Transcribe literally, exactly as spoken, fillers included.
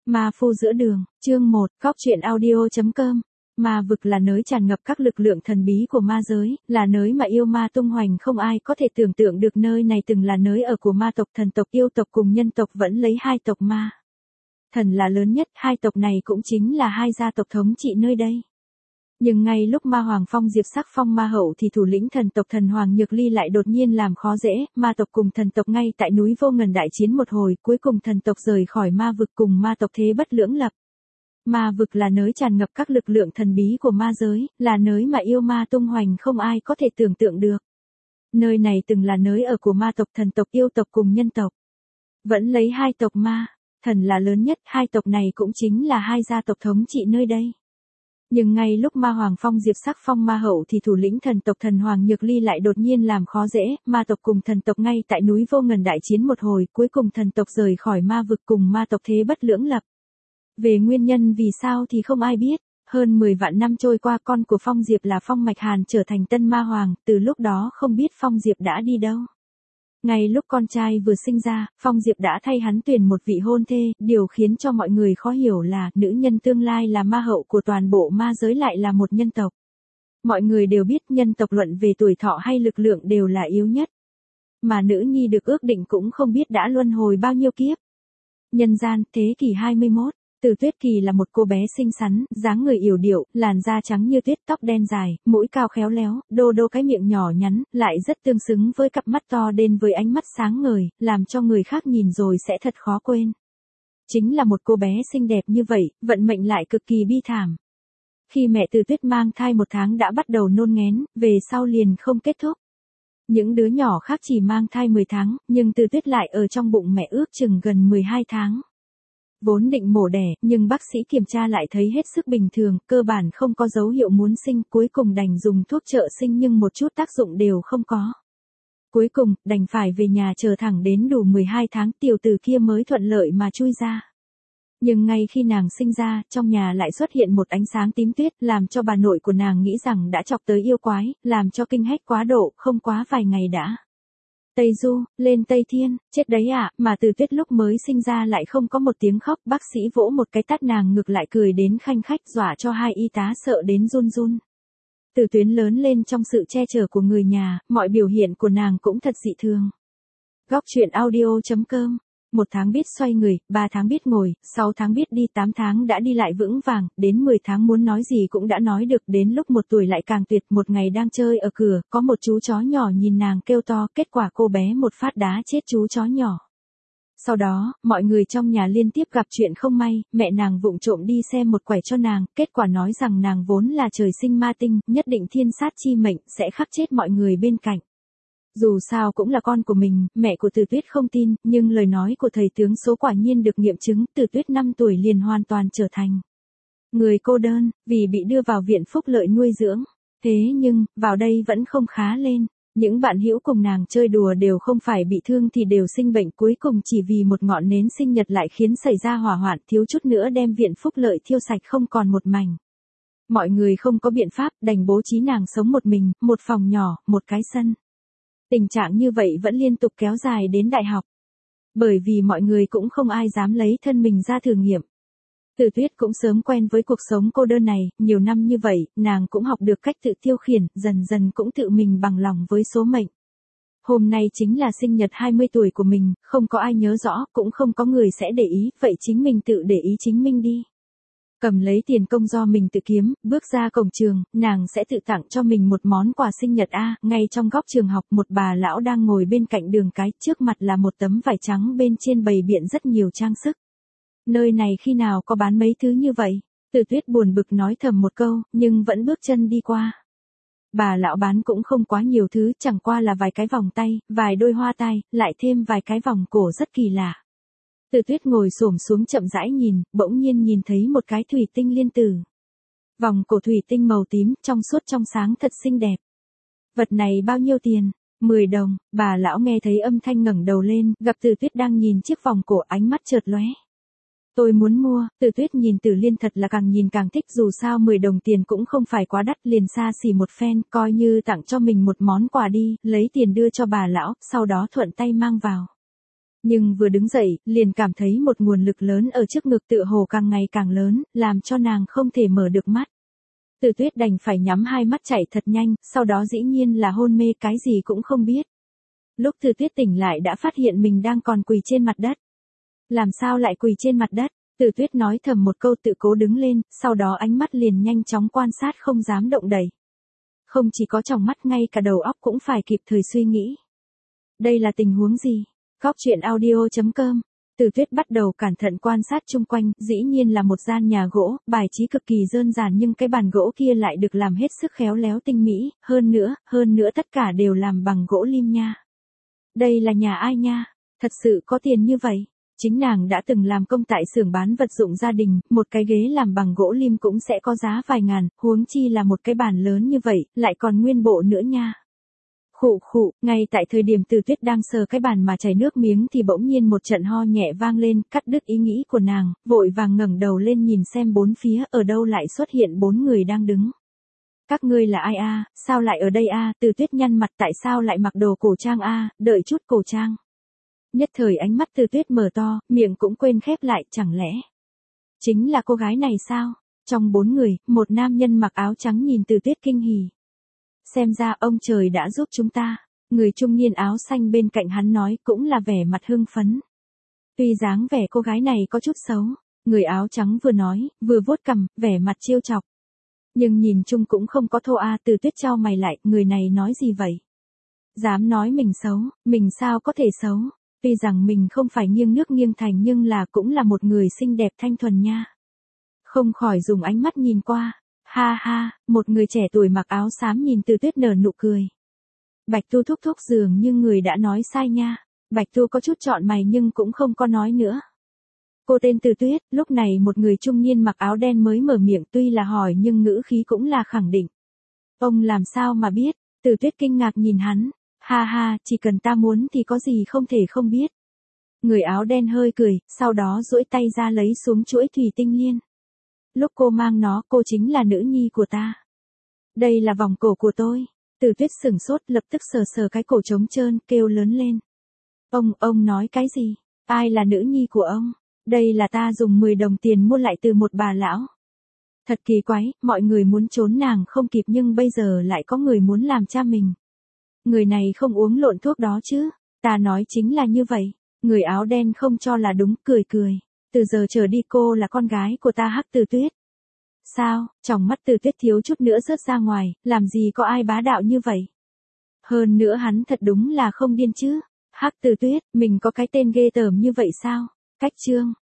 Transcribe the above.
Ma phu giữa đường, chương một, góc truyện audio.com. Ma vực là nơi tràn ngập các lực lượng thần bí của ma giới, là nơi mà yêu ma tung hoành không ai có thể tưởng tượng được. Nơi này từng là nơi ở của ma tộc, thần tộc, yêu tộc cùng nhân tộc vẫn lấy hai tộc ma thần là lớn nhất, hai tộc này cũng chính là hai gia tộc thống trị nơi đây. Nhưng ngay lúc Ma Hoàng Phong Diệp Sắc Phong Ma Hậu thì thủ lĩnh thần tộc Thần Hoàng Nhược Ly lại đột nhiên làm khó dễ, ma tộc cùng thần tộc ngay tại núi Vô Ngần đại chiến một hồi, cuối cùng thần tộc rời khỏi ma vực cùng ma tộc thế bất lưỡng lập. Ma vực là nơi tràn ngập các lực lượng thần bí của ma giới, là nơi mà yêu ma tung hoành không ai có thể tưởng tượng được. Nơi này từng là nơi ở của ma tộc, thần tộc, yêu tộc cùng nhân tộc. Vẫn lấy hai tộc ma thần là lớn nhất, hai tộc này cũng chính là hai gia tộc thống trị nơi đây. Nhưng ngay lúc Ma Hoàng Phong Diệp Sắc Phong Ma Hậu thì thủ lĩnh thần tộc Thần Hoàng Nhược Ly lại đột nhiên làm khó dễ, ma tộc cùng thần tộc ngay tại núi Vô Ngần đại chiến một hồi, cuối cùng thần tộc rời khỏi ma vực cùng ma tộc thế bất lưỡng lập. Về nguyên nhân vì sao thì không ai biết, hơn mười vạn năm trôi qua, con của Phong Diệp là Phong Mạch Hàn trở thành tân ma hoàng, từ lúc đó không biết Phong Diệp đã đi đâu. Ngay lúc con trai vừa sinh ra, Phong Diệp đã thay hắn tuyển một vị hôn thê, điều khiến cho mọi người khó hiểu là nữ nhân tương lai là ma hậu của toàn bộ ma giới lại là một nhân tộc. Mọi người đều biết nhân tộc luận về tuổi thọ hay lực lượng đều là yếu nhất. Mà nữ nhi được ước định cũng không biết đã luân hồi bao nhiêu kiếp. Nhân gian, thế kỷ hai mươi mốt. Từ Tuyết Kỳ là một cô bé xinh xắn, dáng người yểu điệu, làn da trắng như tuyết, tóc đen dài, mũi cao khéo léo, đô đô cái miệng nhỏ nhắn, lại rất tương xứng với cặp mắt to đen với ánh mắt sáng ngời, làm cho người khác nhìn rồi sẽ thật khó quên. Chính là một cô bé xinh đẹp như vậy, vận mệnh lại cực kỳ bi thảm. Khi mẹ Từ Tuyết mang thai một tháng đã bắt đầu nôn nghén, về sau liền không kết thúc. Những đứa nhỏ khác chỉ mang thai mười tháng, nhưng Từ Tuyết lại ở trong bụng mẹ ước chừng gần mười hai tháng. Vốn định mổ đẻ, nhưng bác sĩ kiểm tra lại thấy hết sức bình thường, cơ bản không có dấu hiệu muốn sinh, cuối cùng đành dùng thuốc trợ sinh nhưng một chút tác dụng đều không có. Cuối cùng, đành phải về nhà chờ thẳng đến đủ mười hai tháng tiểu tử kia mới thuận lợi mà chui ra. Nhưng ngay khi nàng sinh ra, trong nhà lại xuất hiện một ánh sáng tím tuyết, làm cho bà nội của nàng nghĩ rằng đã chọc tới yêu quái, làm cho kinh hách quá độ, không quá vài ngày đã Tây Du, lên Tây Thiên, chết đấy ạ, à, mà Từ Tuyết lúc mới sinh ra lại không có một tiếng khóc, bác sĩ vỗ một cái tát nàng ngược lại cười đến khanh khách, dọa cho hai y tá sợ đến run run. Từ Tuyến lớn lên trong sự che chở của người nhà, mọi biểu hiện của nàng cũng thật dị thường. Góc truyện audio.com. Một tháng biết xoay người, ba tháng biết ngồi, sáu tháng biết đi, tám tháng đã đi lại vững vàng, đến mười tháng muốn nói gì cũng đã nói được, đến lúc một tuổi lại càng tuyệt. Một ngày đang chơi ở cửa, có một chú chó nhỏ nhìn nàng kêu to, kết quả cô bé một phát đá chết chú chó nhỏ. Sau đó, mọi người trong nhà liên tiếp gặp chuyện không may, mẹ nàng vụng trộm đi xem một quẻ cho nàng, kết quả nói rằng nàng vốn là trời sinh ma tinh, nhất định thiên sát chi mệnh, sẽ khắc chết mọi người bên cạnh. Dù sao cũng là con của mình, mẹ của Từ Tuyết không tin, nhưng lời nói của thầy tướng số quả nhiên được nghiệm chứng, Từ Tuyết năm tuổi liền hoàn toàn trở thành người cô đơn, vì bị đưa vào viện phúc lợi nuôi dưỡng. Thế nhưng, vào đây vẫn không khá lên, những bạn hữu cùng nàng chơi đùa đều không phải bị thương thì đều sinh bệnh, cuối cùng chỉ vì một ngọn nến sinh nhật lại khiến xảy ra hỏa hoạn, thiếu chút nữa đem viện phúc lợi thiêu sạch không còn một mảnh. Mọi người không có biện pháp, đành bố trí nàng sống một mình, một phòng nhỏ, một cái sân. Tình trạng như vậy vẫn liên tục kéo dài đến đại học. Bởi vì mọi người cũng không ai dám lấy thân mình ra thử nghiệm. Từ Tuyết cũng sớm quen với cuộc sống cô đơn này, nhiều năm như vậy, nàng cũng học được cách tự tiêu khiển, dần dần cũng tự mình bằng lòng với số mệnh. Hôm nay chính là sinh nhật hai mươi tuổi của mình, không có ai nhớ rõ, cũng không có người sẽ để ý, vậy chính mình tự để ý chính mình đi. Cầm lấy tiền công do mình tự kiếm, bước ra cổng trường, nàng sẽ tự tặng cho mình một món quà sinh nhật a. Ngay trong góc trường học, một bà lão đang ngồi bên cạnh đường cái, trước mặt là một tấm vải trắng bên trên bày biện rất nhiều trang sức. Nơi này khi nào có bán mấy thứ như vậy? Từ Tuyết buồn bực nói thầm một câu, nhưng vẫn bước chân đi qua. Bà lão bán cũng không quá nhiều thứ, chẳng qua là vài cái vòng tay, vài đôi hoa tai, lại thêm vài cái vòng cổ rất kỳ lạ. Từ Tuyết ngồi xổm xuống chậm rãi nhìn, bỗng nhiên nhìn thấy một cái thủy tinh liên tử. Vòng cổ thủy tinh màu tím, trong suốt trong sáng thật xinh đẹp. Vật này bao nhiêu tiền? mười đồng, bà lão nghe thấy âm thanh ngẩng đầu lên, gặp Từ Tuyết đang nhìn chiếc vòng cổ, ánh mắt chợt lóe. Tôi muốn mua. Từ Tuyết nhìn Tử Liên thật là càng nhìn càng thích, dù sao mười đồng tiền cũng không phải quá đắt, liền xa xỉ một phen, coi như tặng cho mình một món quà đi, lấy tiền đưa cho bà lão, sau đó thuận tay mang vào. Nhưng vừa đứng dậy, liền cảm thấy một nguồn lực lớn ở trước ngực tựa hồ càng ngày càng lớn, làm cho nàng không thể mở được mắt. Từ Tuyết đành phải nhắm hai mắt chạy thật nhanh, sau đó dĩ nhiên là hôn mê cái gì cũng không biết. Lúc Từ Tuyết tỉnh lại đã phát hiện mình đang còn quỳ trên mặt đất. Làm sao lại quỳ trên mặt đất? Từ Tuyết nói thầm một câu tự cố đứng lên, sau đó ánh mắt liền nhanh chóng quan sát không dám động đậy. Không chỉ có trong mắt ngay cả đầu óc cũng phải kịp thời suy nghĩ. Đây là tình huống gì? Góc truyện audio chấm com. Từ Tuyết bắt đầu cẩn thận quan sát chung quanh, dĩ nhiên là một gian nhà gỗ, bài trí cực kỳ đơn giản nhưng cái bàn gỗ kia lại được làm hết sức khéo léo tinh mỹ, hơn nữa, hơn nữa tất cả đều làm bằng gỗ lim nha. Đây là nhà ai nha? Thật sự có tiền như vậy? Chính nàng đã từng làm công tại xưởng bán vật dụng gia đình, một cái ghế làm bằng gỗ lim cũng sẽ có giá vài ngàn, huống chi là một cái bàn lớn như vậy, lại còn nguyên bộ nữa nha. Khụ khụ, ngay tại thời điểm Từ Tuyết đang sờ cái bàn mà chảy nước miếng thì bỗng nhiên một trận ho nhẹ vang lên, cắt đứt ý nghĩ của nàng, vội vàng ngẩng đầu lên nhìn xem bốn phía, ở đâu lại xuất hiện bốn người đang đứng. Các ngươi là ai a? Sao lại ở đây a? Từ Tuyết nhăn mặt, tại sao lại mặc đồ cổ trang a? Đợi chút, cổ trang. Nhất thời ánh mắt Từ Tuyết mở to, miệng cũng quên khép lại, chẳng lẽ chính là cô gái này sao? Trong bốn người, một nam nhân mặc áo trắng nhìn Từ Tuyết kinh hỉ. Xem ra ông trời đã giúp chúng ta. Người trung niên áo xanh bên cạnh hắn nói, cũng là vẻ mặt hưng phấn. Tuy dáng vẻ cô gái này có chút xấu, người áo trắng vừa nói, vừa vuốt cằm, vẻ mặt trêu chọc. Nhưng nhìn chung cũng không có thô a. Từ Tuyết chau mày lại, người này nói gì vậy? Dám nói mình xấu, mình sao có thể xấu? Tuy rằng mình không phải nghiêng nước nghiêng thành nhưng là cũng là một người xinh đẹp thanh thuần nha. Không khỏi dùng ánh mắt nhìn qua. Ha ha, một người trẻ tuổi mặc áo xám nhìn Từ Tuyết nở nụ cười. Bạch Tu thúc thúc dường như người đã nói sai nha. Bạch Tu có chút trọn mày nhưng cũng không có nói nữa. Cô tên Từ Tuyết, lúc này một người trung niên mặc áo đen mới mở miệng, tuy là hỏi nhưng ngữ khí cũng là khẳng định. Ông làm sao mà biết? Từ Tuyết kinh ngạc nhìn hắn. Ha ha, chỉ cần ta muốn thì có gì không thể không biết. Người áo đen hơi cười, sau đó duỗi tay ra lấy xuống chuỗi thủy tinh liên. Lúc cô mang nó, cô chính là nữ nhi của ta. Đây là vòng cổ của tôi. Từ Tuyết sửng sốt, lập tức sờ sờ cái cổ trống trơn, kêu lớn lên. Ông, ông nói cái gì? Ai là nữ nhi của ông? Đây là ta dùng mười đồng tiền mua lại từ một bà lão. Thật kỳ quái, mọi người muốn trốn nàng không kịp nhưng bây giờ lại có người muốn làm cha mình. Người này không uống lộn thuốc đó chứ? Ta nói chính là như vậy. Người áo đen không cho là đúng, cười cười. Từ giờ trở đi cô là con gái của ta hắc Từ Tuyết. Sao? Trong mắt Từ Tuyết thiếu chút nữa rớt ra ngoài, làm gì có ai bá đạo như vậy? Hơn nữa hắn thật đúng là không điên chứ. Hắc Từ Tuyết, mình có cái tên ghê tởm như vậy sao? Cách chương.